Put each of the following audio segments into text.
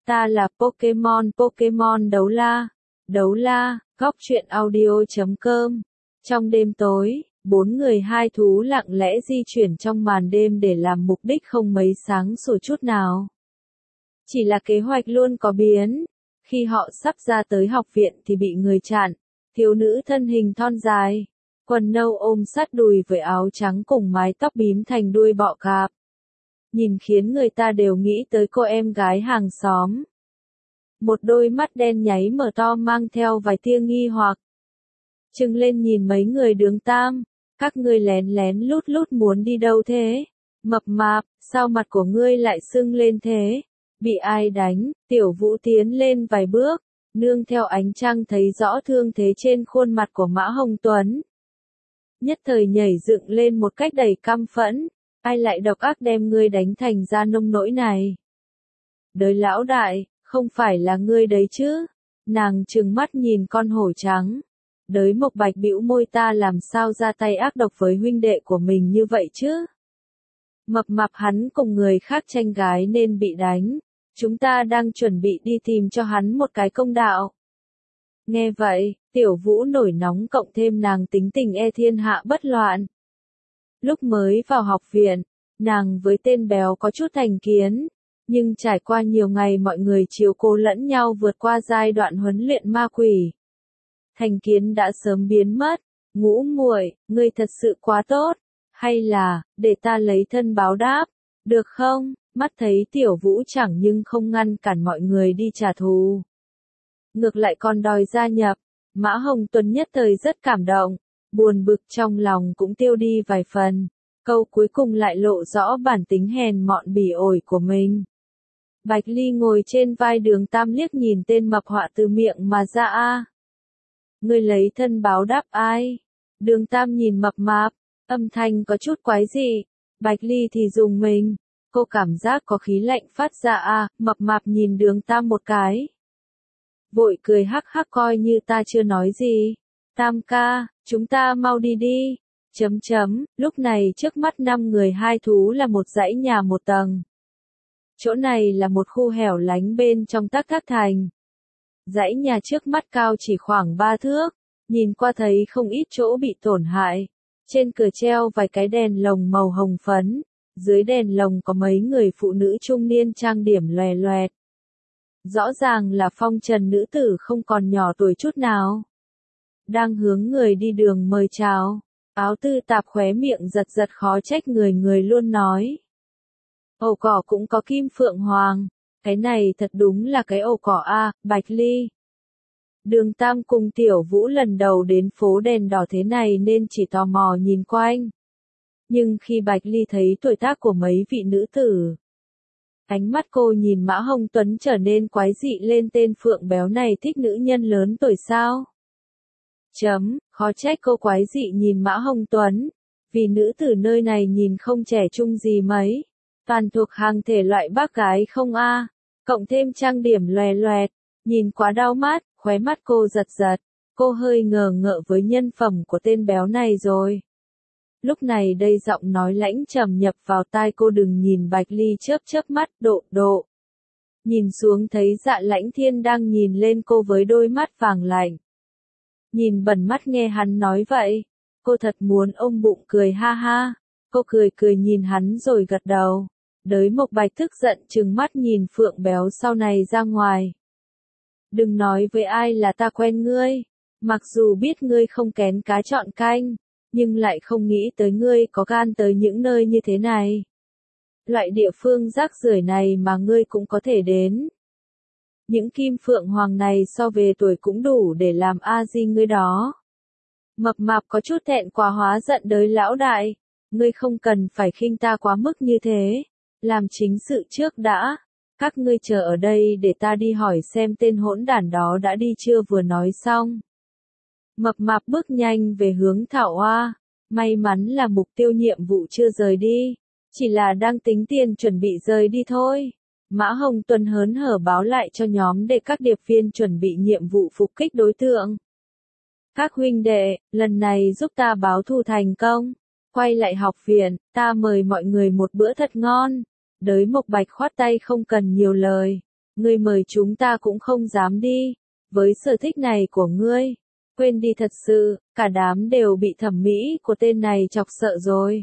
Ta là Pokemon, Pokemon đấu la, góc truyện audio.com. Trong đêm tối, 4 người 2 thú lặng lẽ di chuyển trong màn đêm để làm mục đích không mấy sáng sủa chút nào. Chỉ là kế hoạch luôn có biến. Khi họ sắp ra tới học viện thì bị người chặn. Thiếu nữ thân hình thon dài, quần nâu ôm sát đùi với áo trắng cùng mái tóc bím thành đuôi bọ cạp. Nhìn khiến người ta đều nghĩ tới cô em gái hàng xóm. Một đôi mắt đen nháy mở to mang theo vài tia nghi hoặc. Trừng lên nhìn mấy người Đường Tam, các ngươi lén lén lút lút muốn đi đâu thế? Mập mạp, sao mặt của ngươi lại sưng lên thế? Bị ai đánh? Tiểu Vũ tiến lên vài bước, nương theo ánh trăng thấy rõ thương thế trên khuôn mặt của Mã Hồng Tuấn. Nhất thời nhảy dựng lên một cách đầy căm phẫn, ai lại độc ác đem ngươi đánh thành ra nông nỗi này? Đới lão đại, không phải là ngươi đấy chứ? Nàng trừng mắt nhìn con hổ trắng. Đới Mộc Bạch bĩu môi, ta làm sao ra tay ác độc với huynh đệ của mình như vậy chứ? Mập mạp hắn cùng người khác tranh gái nên bị đánh. Chúng ta đang chuẩn bị đi tìm cho hắn một cái công đạo. Nghe vậy, Tiểu Vũ nổi nóng cộng thêm nàng tính tình e thiên hạ bất loạn. Lúc mới vào học viện, nàng với tên béo có chút thành kiến, nhưng trải qua nhiều ngày mọi người chiếu cố lẫn nhau vượt qua giai đoạn huấn luyện ma quỷ. Thành kiến đã sớm biến mất. Ngũ muội, ngươi thật sự quá tốt, hay là, để ta lấy thân báo đáp, được không? Mắt thấy Tiểu Vũ chẳng nhưng không ngăn cản mọi người đi trả thù. Ngược lại còn đòi gia nhập, Mã Hồng Tuấn nhất thời rất cảm động, buồn bực trong lòng cũng tiêu đi vài phần, câu cuối cùng lại lộ rõ bản tính hèn mọn bỉ ổi của mình. Bạch Ly ngồi trên vai Đường Tam liếc nhìn tên mập họa từ miệng mà ra a. Ngươi lấy thân báo đáp ai? Đường Tam nhìn mập mạp, âm thanh có chút quái dị. Bạch Ly thì dùng mình, cô cảm giác có khí lạnh phát ra a. Mập mạp nhìn Đường Tam một cái, vội cười hắc hắc coi như ta chưa nói gì. Tam ca, chúng ta mau đi đi. Lúc này trước mắt 5 người 2 thú là một dãy nhà 1 tầng. Chỗ này là một khu hẻo lánh bên trong Tắc Thác Thành. Dãy nhà trước mắt cao chỉ khoảng 3 thước, nhìn qua thấy không ít chỗ bị tổn hại. Trên cửa treo vài cái đèn lồng màu hồng phấn, dưới đèn lồng có mấy người phụ nữ trung niên trang điểm loè loẹt. Rõ ràng là phong trần nữ tử không còn nhỏ tuổi chút nào. Đang hướng người đi đường mời chào, Áo Tư Tạp khóe miệng giật giật khó trách người luôn nói. Ổ cỏ cũng có kim phượng hoàng, cái này thật đúng là cái ổ cỏ a. Bạch Ly. Đường Tam cùng Tiểu Vũ lần đầu đến phố đèn đỏ thế này nên chỉ tò mò nhìn quanh. Nhưng khi Bạch Ly thấy tuổi tác của mấy vị nữ tử, ánh mắt cô nhìn Mã Hồng Tuấn trở nên quái dị lên, tên Phượng béo này thích nữ nhân lớn tuổi sao? Khó trách cô quái dị nhìn Mã Hồng Tuấn, vì nữ tử nơi này nhìn không trẻ trung gì mấy, toàn thuộc hàng thể loại bác gái không a, cộng thêm trang điểm loè loẹt, nhìn quá đau mắt, khóe mắt cô giật giật, cô hơi ngờ ngợ với nhân phẩm của tên béo này rồi. Lúc này đây giọng nói lãnh trầm nhập vào tai cô, đừng nhìn Bạch Ly chớp mắt, độ. Nhìn xuống thấy Dạ Lãnh Thiên đang nhìn lên cô với đôi mắt vàng lạnh. Nhìn bẩn mắt nghe hắn nói vậy, cô thật muốn ôm bụng cười ha ha. Cô cười nhìn hắn rồi gật đầu. Đới Mộc Bạch tức giận trừng mắt nhìn Phượng béo sau này ra ngoài. Đừng nói với ai là ta quen ngươi, mặc dù biết ngươi không kén cá chọn canh, nhưng lại không nghĩ tới ngươi có gan tới những nơi như thế này. Loại địa phương rác rưởi này mà ngươi cũng có thể đến. Những kim phượng hoàng này so về tuổi cũng đủ để làm a di ngươi đó. Mập mạp có chút thẹn quá hóa giận, đới lão đại, ngươi không cần phải khinh ta quá mức như thế, làm chính sự trước đã. Các ngươi chờ ở đây để ta đi hỏi xem tên hỗn đản đó đã đi chưa. Vừa nói xong, mập mạp bước nhanh về hướng Thảo Hoa. May mắn là mục tiêu nhiệm vụ chưa rời đi, chỉ là đang tính tiền chuẩn bị rời đi thôi. Mã Hồng Tuấn hớn hở báo lại cho nhóm để các điệp viên chuẩn bị nhiệm vụ phục kích đối tượng. Các huynh đệ, lần này giúp ta báo thù thành công. Quay lại học viện, ta mời mọi người một bữa thật ngon. Đới Mộc Bạch khoát tay không cần nhiều lời. Ngươi mời chúng ta cũng không dám đi, với sở thích này của ngươi. Quên đi thật sự, cả đám đều bị thẩm mỹ của tên này chọc sợ rồi.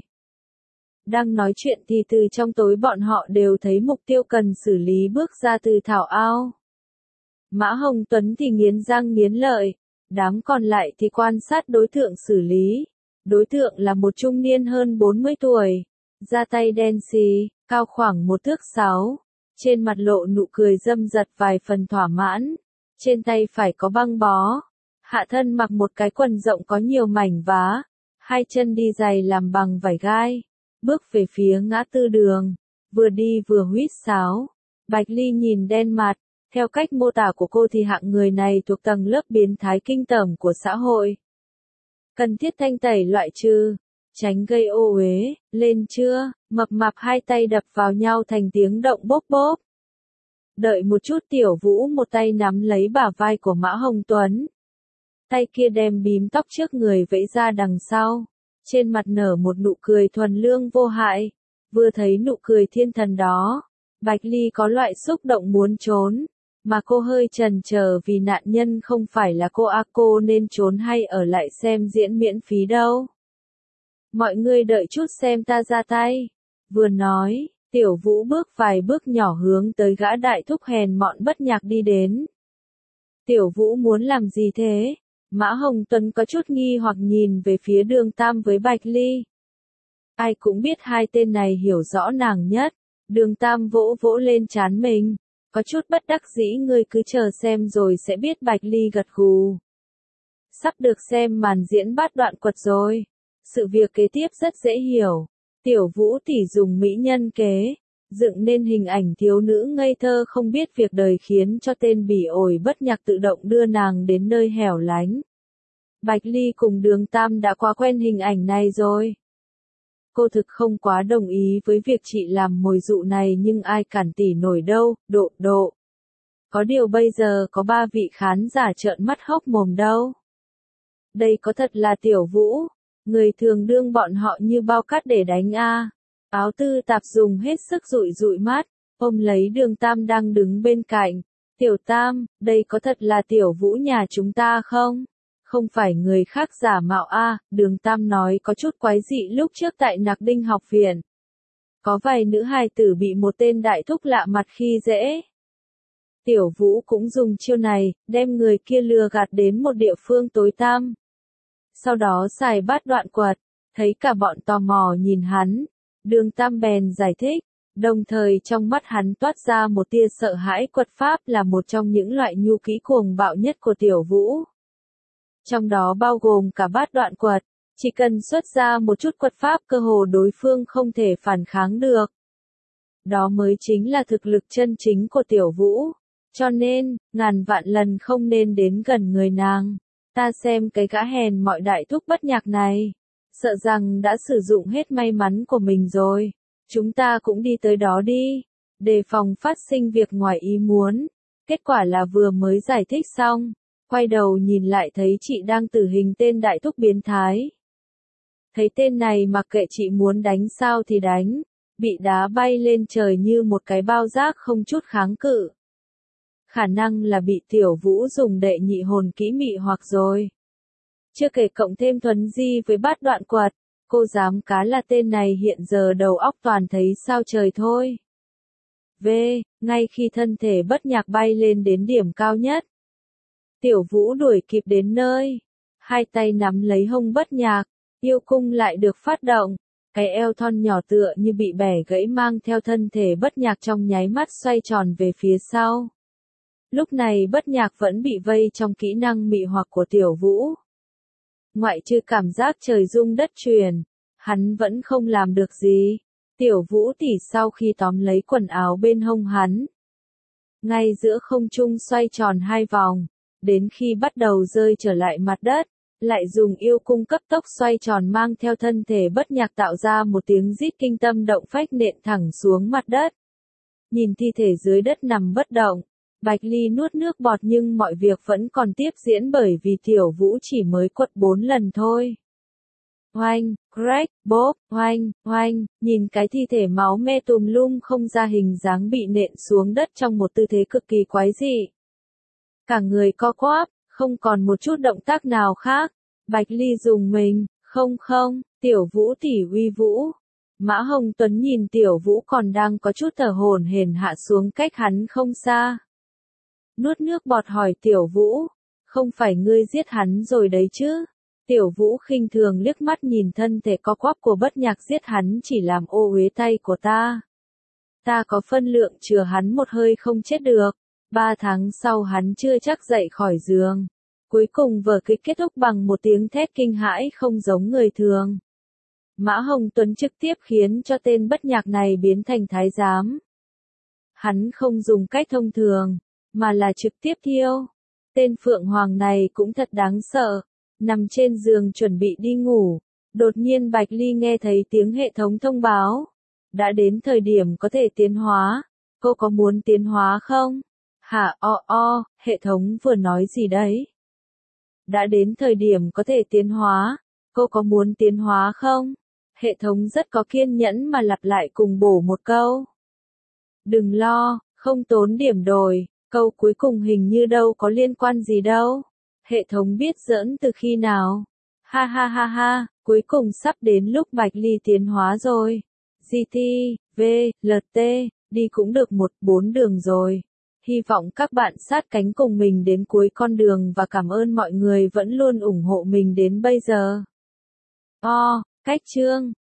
Đang nói chuyện thì từ trong tối bọn họ đều thấy mục tiêu cần xử lý bước ra từ thảo ao. Mã Hồng Tuấn thì nghiến răng nghiến lợi, đám còn lại thì quan sát đối tượng xử lý. Đối tượng là một trung niên hơn 40 tuổi, da tay đen xì, cao khoảng 1 thước 6, trên mặt lộ nụ cười dâm dật vài phần thỏa mãn, trên tay phải có băng bó, hạ thân mặc một cái quần rộng có nhiều mảnh vá, hai chân đi giày làm bằng vải gai, bước về phía ngã tư đường, vừa đi vừa huýt sáo. Bạch Ly nhìn đen mặt, theo cách mô tả của cô thì hạng người này thuộc tầng lớp biến thái kinh tởm của xã hội. Cần thiết thanh tẩy loại trừ, tránh gây ô uế, lên chưa, mập mạp hai tay đập vào nhau thành tiếng động bốp bốp. Đợi một chút Tiểu Vũ một tay nắm lấy bả vai của Mã Hồng Tuấn. Tay kia đem bím tóc trước người vẫy ra đằng sau, trên mặt nở một nụ cười thuần lương vô hại. Vừa thấy nụ cười thiên thần đó, Bạch Ly có loại xúc động muốn trốn, mà cô hơi chần chờ vì nạn nhân không phải là cô cô nên trốn hay ở lại xem diễn miễn phí đâu. Mọi người đợi chút xem ta ra tay. Vừa nói, Tiểu Vũ bước vài bước nhỏ hướng tới gã đại thúc hèn mọn bất nhạc đi đến. Tiểu Vũ muốn làm gì thế? Mã Hồng Tuấn có chút nghi hoặc nhìn về phía Đường Tam với Bạch Ly. Ai cũng biết hai tên này hiểu rõ nàng nhất. Đường Tam vỗ vỗ lên trán mình, có chút bất đắc dĩ, ngươi cứ chờ xem rồi sẽ biết. Bạch Ly gật gù. Sắp được xem màn diễn bát đoạn quật rồi. Sự việc kế tiếp rất dễ hiểu. Tiểu Vũ tỷ dùng mỹ nhân kế, dựng nên hình ảnh thiếu nữ ngây thơ không biết việc đời khiến cho tên bỉ ổi bất nhạc tự động đưa nàng đến nơi hẻo lánh. Bạch Ly cùng Đường Tam đã quá quen hình ảnh này rồi. Cô thực không quá đồng ý với việc chị làm mồi dụ này nhưng ai cản tỷ nổi đâu, độ. Có điều bây giờ có 3 vị khán giả trợn mắt hốc mồm đâu. Đây có thật là Tiểu Vũ, người thường đương bọn họ như bao cát để đánh a. Áo tư tạp dùng hết sức dụi mắt, ôm lấy Đường Tam đang đứng bên cạnh. Tiểu Tam, đây có thật là Tiểu Vũ nhà chúng ta không? Không phải người khác giả mạo a. Đường Tam nói có chút quái dị lúc trước tại Nạc Đinh học viện. Có vài nữ hài tử bị một tên đại thúc lạ mặt khi dễ. Tiểu Vũ cũng dùng chiêu này, đem người kia lừa gạt đến một địa phương tối tăm. Sau đó xài bát đoạn quật, thấy cả bọn tò mò nhìn hắn. Đường Tam bèn giải thích, đồng thời trong mắt hắn toát ra một tia sợ hãi. Quật pháp là một trong những loại nhu kỹ cuồng bạo nhất của Tiểu Vũ. Trong đó bao gồm cả bát đoạn quật, chỉ cần xuất ra một chút quật pháp cơ hồ đối phương không thể phản kháng được. Đó mới chính là thực lực chân chính của Tiểu Vũ. Cho nên, ngàn vạn lần không nên đến gần người nàng. Ta xem cái gã hèn mọi đại thúc bất nhạc này, sợ rằng đã sử dụng hết may mắn của mình rồi. Chúng ta cũng đi tới đó đi, đề phòng phát sinh việc ngoài ý muốn. Kết quả là vừa mới giải thích xong, quay đầu nhìn lại thấy chị đang tử hình tên đại thúc biến thái. Thấy tên này mặc kệ chị muốn đánh sao thì đánh, bị đá bay lên trời như một cái bao rác không chút kháng cự. Khả năng là bị Tiểu Vũ dùng đệ nhị hồn kỹ mị hoặc rồi. Chưa kể cộng thêm thuấn di với bát đoạn quật, cô dám cá là tên này hiện giờ đầu óc toàn thấy sao trời thôi. Ngay khi thân thể bất nhạc bay lên đến điểm cao nhất, Tiểu Vũ đuổi kịp đến nơi, hai tay nắm lấy hông bất nhạc, yêu cung lại được phát động, cái eo thon nhỏ tựa như bị bẻ gãy mang theo thân thể bất nhạc trong nháy mắt xoay tròn về phía sau. Lúc này bất nhạc vẫn bị vây trong kỹ năng mị hoặc của Tiểu Vũ. Ngoại trừ cảm giác trời rung đất chuyển, hắn vẫn không làm được gì. Tiểu Vũ tỷ sau khi tóm lấy quần áo bên hông hắn, ngay giữa không trung xoay tròn 2 vòng, đến khi bắt đầu rơi trở lại mặt đất, lại dùng yêu cung cấp tốc xoay tròn mang theo thân thể bất nhạc tạo ra một tiếng rít kinh tâm động phách nện thẳng xuống mặt đất. Nhìn thi thể dưới đất nằm bất động, Bạch Ly nuốt nước bọt nhưng mọi việc vẫn còn tiếp diễn bởi vì Tiểu Vũ chỉ mới quật 4 lần thôi. oanh, crack, bốp, oanh, oanh, nhìn cái thi thể máu me tùm lum không ra hình dáng bị nện xuống đất trong một tư thế cực kỳ quái dị. Cả người co quắp, không còn một chút động tác nào khác. Bạch Ly dùng mình, không, Tiểu Vũ tỷ uy vũ. Mã Hồng Tuấn nhìn Tiểu Vũ còn đang có chút thở hổn hển hạ xuống cách hắn không xa. Nuốt nước bọt hỏi Tiểu Vũ, không phải ngươi giết hắn rồi đấy chứ? Tiểu Vũ khinh thường liếc mắt nhìn thân thể co quắp của Bất Nhạc, giết hắn chỉ làm ô uế tay của ta. Ta có phân lượng chừa hắn một hơi không chết được. 3 tháng sau hắn chưa chắc dậy khỏi giường. Cuối cùng vở kịch kết thúc bằng một tiếng thét kinh hãi không giống người thường. Mã Hồng Tuấn trực tiếp khiến cho tên Bất Nhạc này biến thành thái giám. Hắn không dùng cách thông thường, mà là trực tiếp thiêu. Tên Phượng Hoàng này cũng thật đáng sợ. Nằm trên giường chuẩn bị đi ngủ. Đột nhiên Bạch Ly nghe thấy tiếng hệ thống thông báo. Đã đến thời điểm có thể tiến hóa. Cô có muốn tiến hóa không? Hả hệ thống vừa nói gì đấy? Đã đến thời điểm có thể tiến hóa. Cô có muốn tiến hóa không? Hệ thống rất có kiên nhẫn mà lặp lại cùng bổ một câu. Đừng lo, không tốn điểm đổi. Câu cuối cùng hình như đâu có liên quan gì đâu. Hệ thống biết giỡn từ khi nào? Ha, cuối cùng sắp đến lúc Bạch Ly tiến hóa rồi. GT, V, LT, đi cũng được 4 đường rồi. Hy vọng các bạn sát cánh cùng mình đến cuối con đường và cảm ơn mọi người vẫn luôn ủng hộ mình đến bây giờ. Cách chương